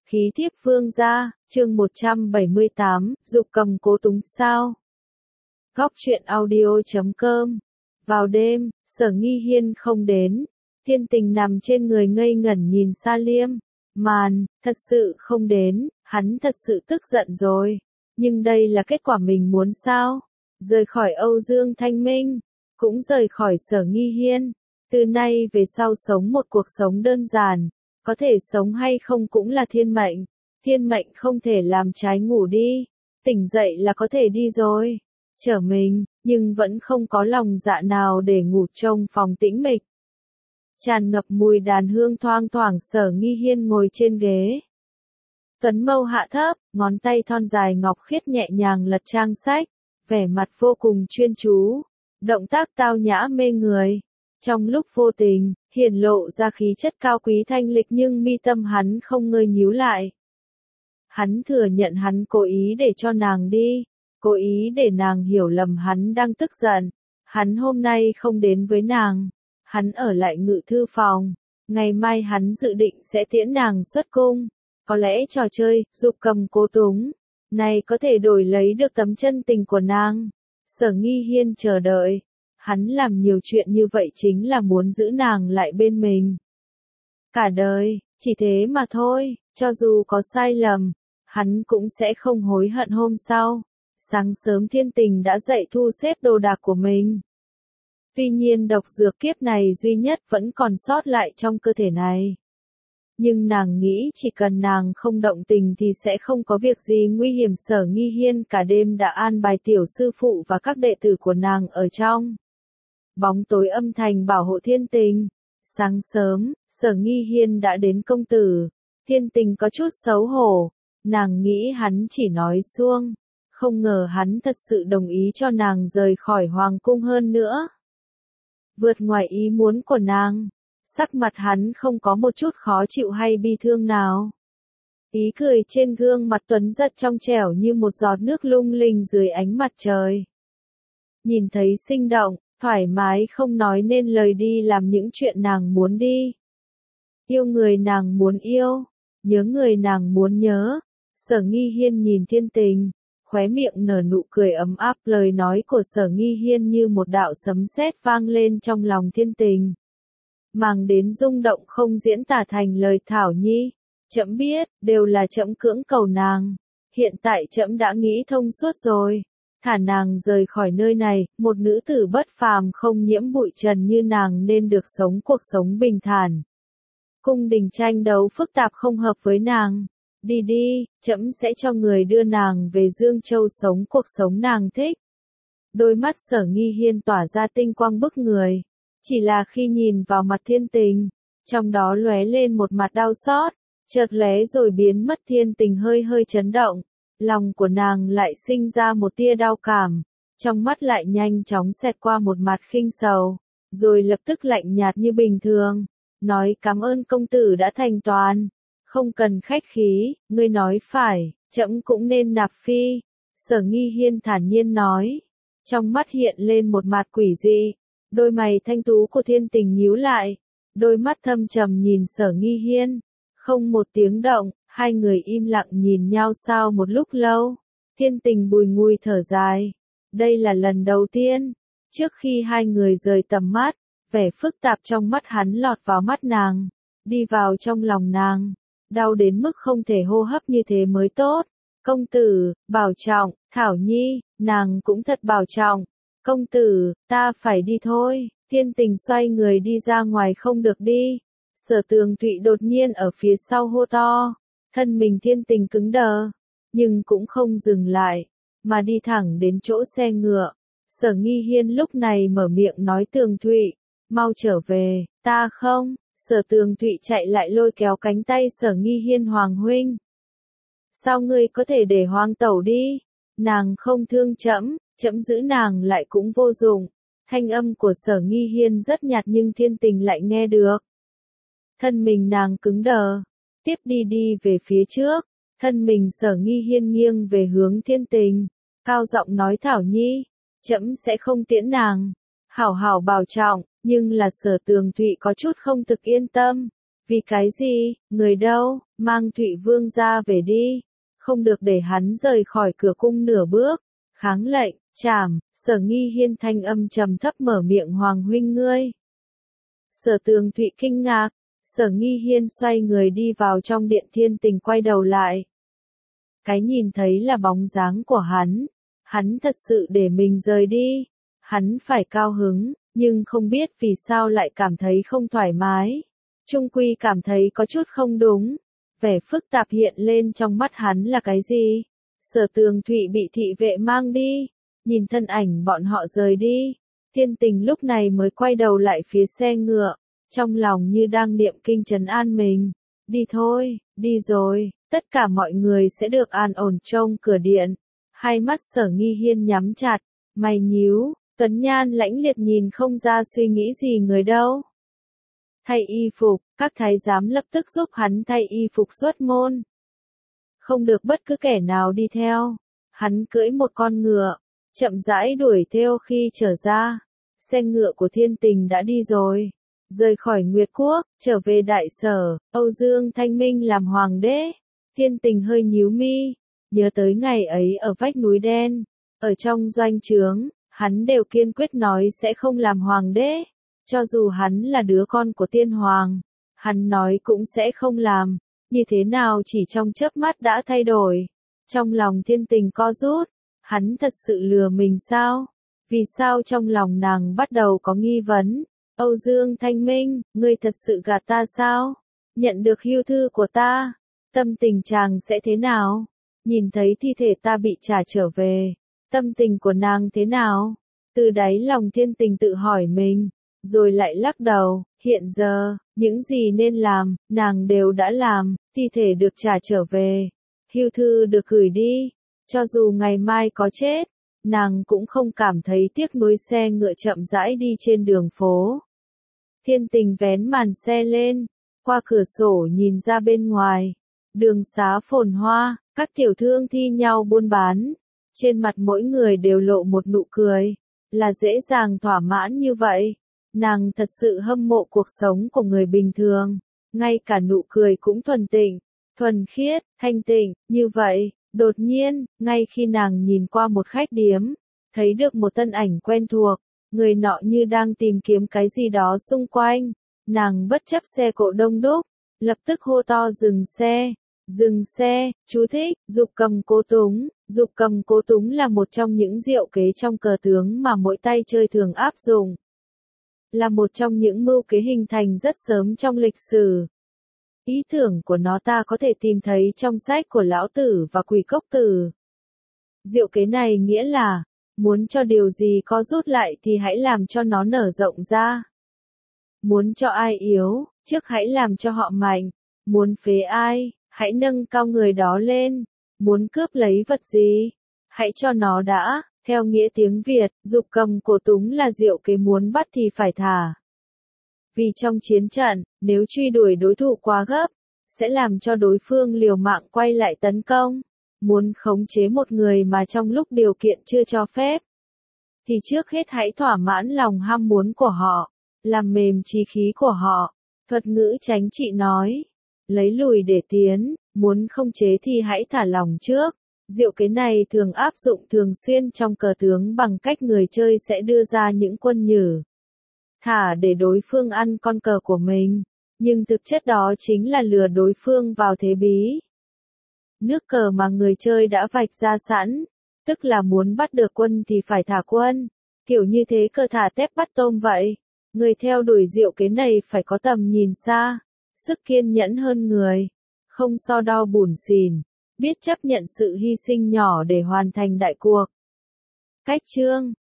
Khí thiếp vương gia, chương 178, dục cầm cố túng sao. Góc truyện audio.com. Vào đêm, Sở Nghi Hiên không đến. Thiên Tình nằm trên người ngây ngẩn nhìn Sa Liêm. Màn, thật sự không đến, hắn thật sự tức giận rồi. Nhưng đây là kết quả mình muốn sao? Rời khỏi Âu Dương Thanh Minh, cũng rời khỏi Sở Nghi Hiên. Từ nay về sau sống một cuộc sống đơn giản. Có thể sống hay không cũng là thiên mệnh. Thiên mệnh không thể làm trái ngủ đi. Tỉnh dậy là có thể đi rồi. Trở mình, nhưng vẫn không có lòng dạ nào để ngủ trong phòng tĩnh mịch. Tràn ngập mùi đàn hương thoang thoảng. Sở Nghi Hiên ngồi trên ghế. Tuấn mâu hạ thấp, ngón tay thon dài ngọc khiết nhẹ nhàng lật trang sách. Vẻ mặt vô cùng chuyên chú. Động tác tao nhã mê người. Trong lúc vô tình, hiển lộ ra khí chất cao quý thanh lịch nhưng mi tâm hắn không ngơi nhíu lại. Hắn thừa nhận hắn cố ý để cho nàng đi, cố ý để nàng hiểu lầm hắn đang tức giận. Hắn hôm nay không đến với nàng, hắn ở lại ngự thư phòng, ngày mai hắn dự định sẽ tiễn nàng xuất cung. Có lẽ trò chơi, dục cầm cố túng, này có thể đổi lấy được tấm chân tình của nàng. Sở Nghi Hiên chờ đợi. Hắn làm nhiều chuyện như vậy chính là muốn giữ nàng lại bên mình. Cả đời, chỉ thế mà thôi, cho dù có sai lầm, hắn cũng sẽ không hối hận hôm sau. Sáng sớm Thiên Tình đã dậy thu xếp đồ đạc của mình. Tuy nhiên độc dược kiếp này duy nhất vẫn còn sót lại trong cơ thể này. Nhưng nàng nghĩ chỉ cần nàng không động tình thì sẽ không có việc gì nguy hiểm. Sở Nghi Hiên cả đêm đã an bài tiểu sư phụ và các đệ tử của nàng ở trong bóng tối âm thầm bảo hộ Thiên Tình. Sáng sớm, Sở Nghi Hiên đã đến công tử. Thiên Tình có chút xấu hổ. Nàng nghĩ hắn chỉ nói suông. Không ngờ hắn thật sự đồng ý cho nàng rời khỏi hoàng cung hơn nữa. Vượt ngoài ý muốn của nàng. Sắc mặt hắn không có một chút khó chịu hay bi thương nào. Ý cười trên gương mặt tuấn giật trong trẻo như một giọt nước lung linh dưới ánh mặt trời. Nhìn thấy sinh động, thoải mái không nói nên lời đi làm những chuyện nàng muốn đi. Yêu người nàng muốn yêu, nhớ người nàng muốn nhớ. Sở Nghi Hiên nhìn Thiên Tình, khóe miệng nở nụ cười ấm áp. Lời nói của Sở Nghi Hiên như một đạo sấm sét vang lên trong lòng Thiên Tình. Mang đến rung động không diễn tả thành lời. Thảo Nhi, trẫm biết, đều là trẫm cưỡng cầu nàng. Hiện tại trẫm đã nghĩ thông suốt rồi. Thả nàng rời khỏi nơi này, một nữ tử bất phàm không nhiễm bụi trần như nàng nên được sống cuộc sống bình thản. Cung đình tranh đấu phức tạp không hợp với nàng. Đi đi, trẫm sẽ cho người đưa nàng về Dương Châu sống cuộc sống nàng thích. Đôi mắt Sở Nghi Hiên tỏa ra tinh quang bức người. Chỉ là khi nhìn vào mặt Thiên Tình, trong đó lóe lên một mặt đau xót, chợt lóe rồi biến mất. Thiên Tình hơi hơi chấn động. Lòng của nàng lại sinh ra một tia đau cảm, trong mắt lại nhanh chóng xẹt qua một mặt khinh sầu, rồi lập tức lạnh nhạt như bình thường, nói cảm ơn công tử đã thành toàn, không cần khách khí, ngươi nói phải, trẫm cũng nên nạp phi. Sở Nghi Hiên thản nhiên nói, trong mắt hiện lên một mặt quỷ dị, đôi mày thanh tú của Thiên Tình nhíu lại, đôi mắt thâm trầm nhìn Sở Nghi Hiên, không một tiếng động. Hai người im lặng nhìn nhau sau một lúc lâu. Thiên Tình bùi ngùi thở dài. Đây là lần đầu tiên. Trước khi hai người rời tầm mắt, vẻ phức tạp trong mắt hắn lọt vào mắt nàng. Đi vào trong lòng nàng. Đau đến mức không thể hô hấp như thế mới tốt. Công tử, bảo trọng. Thảo Nhi, nàng cũng thật bảo trọng. Công tử, ta phải đi thôi. Thiên Tình xoay người đi ra ngoài. Không được đi. Sở Tường Thụy đột nhiên ở phía sau hô to. Thân mình Thiên Tình cứng đờ, nhưng cũng không dừng lại, mà đi thẳng đến chỗ xe ngựa. Sở Nghi Hiên lúc này mở miệng nói Tường Thụy, mau trở về. Ta không. Sở Tường Thụy chạy lại lôi kéo cánh tay Sở Nghi Hiên. Hoàng huynh, sao ngươi có thể để Hoàng tẩu đi? Nàng không thương trẫm, trẫm giữ nàng lại cũng vô dụng. Thanh âm của Sở Nghi Hiên rất nhạt nhưng Thiên Tình lại nghe được. Thân mình nàng cứng đờ. Tiếp đi về phía trước, thân mình Sở Nghi Hiên nghiêng về hướng Thiên Tình, cao giọng nói Thảo Nhi, trẫm sẽ không tiễn nàng, hảo hảo bảo trọng. Nhưng là Sở Tường Thụy có chút không thực yên tâm, Vì cái gì, người đâu, mang Thụy Vương ra về đi, không được để hắn rời khỏi cửa cung nửa bước, kháng lệnh, trảm, Sở Nghi Hiên thanh âm trầm thấp mở miệng Hoàng huynh ngươi. Sở Tường Thụy kinh ngạc, Sở Nghi Hiên xoay người đi vào trong điện Thiên Tình quay đầu lại. Cái nhìn thấy là bóng dáng của hắn thật sự để mình rời đi, hắn phải cao hứng, nhưng không biết vì sao lại cảm thấy không thoải mái. Trung quy cảm thấy có chút không đúng, vẻ phức tạp hiện lên trong mắt hắn là cái gì? Sở Tường Thụy bị thị vệ mang đi, nhìn thân ảnh bọn họ rời đi, Thiên Tình lúc này mới quay đầu lại phía xe ngựa, trong lòng như đang niệm kinh trấn an mình. Đi thôi, đi rồi, tất cả mọi người sẽ được an ổn trông cửa điện. Hai mắt Sở Nghi Hiên nhắm chặt, mày nhíu, Tuấn Nhan lãnh liệt nhìn không ra suy nghĩ gì người đâu. Thay y phục, các thái giám lập tức giúp hắn thay y phục xuất môn. Không được bất cứ kẻ nào đi theo. Hắn cưỡi một con ngựa, chậm rãi đuổi theo khi trở ra. Xe ngựa của Thiên Tình đã đi rồi. Rời khỏi Nguyệt Quốc, trở về đại sở, Âu Dương Thanh Minh làm hoàng đế. Thiên Tình hơi nhíu mi, nhớ tới ngày ấy ở vách núi đen. Ở trong doanh trướng, hắn đều kiên quyết nói sẽ không làm hoàng đế. Cho dù hắn là đứa con của tiên hoàng, hắn nói cũng sẽ không làm. Như thế nào chỉ trong chớp mắt đã thay đổi. Trong lòng Thiên Tình co rút, hắn thật sự lừa mình sao? Vì sao trong lòng nàng bắt đầu có nghi vấn? Âu Dương Thanh Minh, ngươi thật sự gạt ta sao? Nhận được hưu thư của ta, tâm tình chàng sẽ thế nào? Nhìn thấy thi thể ta bị trả trở về, tâm tình của nàng thế nào? Từ đáy lòng Thiên Tình tự hỏi mình, rồi lại lắc đầu, hiện giờ, những gì nên làm, nàng đều đã làm, thi thể được trả trở về, hưu thư được gửi đi, cho dù ngày mai có chết, nàng cũng không cảm thấy tiếc nuối. Xe ngựa chậm rãi đi trên đường phố. Thiên Tình vén màn xe lên, qua cửa sổ nhìn ra bên ngoài, đường xá phồn hoa, các tiểu thương thi nhau buôn bán, trên mặt mỗi người đều lộ một nụ cười, là dễ dàng thỏa mãn như vậy. Nàng thật sự hâm mộ cuộc sống của người bình thường, ngay cả nụ cười cũng thuần tịnh, thuần khiết, thanh tịnh, như vậy. Đột nhiên, ngay khi nàng nhìn qua một khách điếm, thấy được một thân ảnh quen thuộc, người nọ như đang tìm kiếm cái gì đó xung quanh, nàng bất chấp xe cộ đông đúc, lập tức hô to dừng xe, chú thích, dục cầm cố túng. Dục cầm cố túng là một trong những diệu kế trong cờ tướng mà mỗi tay chơi thường áp dụng. Là một trong những mưu kế hình thành rất sớm trong lịch sử. Ý tưởng của nó ta có thể tìm thấy trong sách của Lão Tử và Quỷ Cốc Tử. Diệu kế này nghĩa là, muốn cho điều gì có rút lại thì hãy làm cho nó nở rộng ra. Muốn cho ai yếu, trước hãy làm cho họ mạnh. Muốn phế ai, hãy nâng cao người đó lên. Muốn cướp lấy vật gì, hãy cho nó đã. Theo nghĩa tiếng Việt, dục cầm cố túng là diệu kế muốn bắt thì phải thả. Vì trong chiến trận, nếu truy đuổi đối thủ quá gấp, sẽ làm cho đối phương liều mạng quay lại tấn công. Muốn khống chế một người mà trong lúc điều kiện chưa cho phép, thì trước hết hãy thỏa mãn lòng ham muốn của họ, làm mềm chí khí của họ. Thuật ngữ chính trị nói, lấy lùi để tiến, muốn khống chế thì hãy thả lỏng trước. Diệu kế này thường áp dụng thường xuyên trong cờ tướng bằng cách người chơi sẽ đưa ra những quân nhử thả để đối phương ăn con cờ của mình, nhưng thực chất đó chính là lừa đối phương vào thế bí. Nước cờ mà người chơi đã vạch ra sẵn, tức là muốn bắt được quân thì phải thả quân, kiểu như thế cờ thả tép bắt tôm vậy. Người theo đuổi diệu kế này phải có tầm nhìn xa, sức kiên nhẫn hơn người, không so đo bủn xỉn, biết chấp nhận sự hy sinh nhỏ để hoàn thành đại cuộc. Cách chương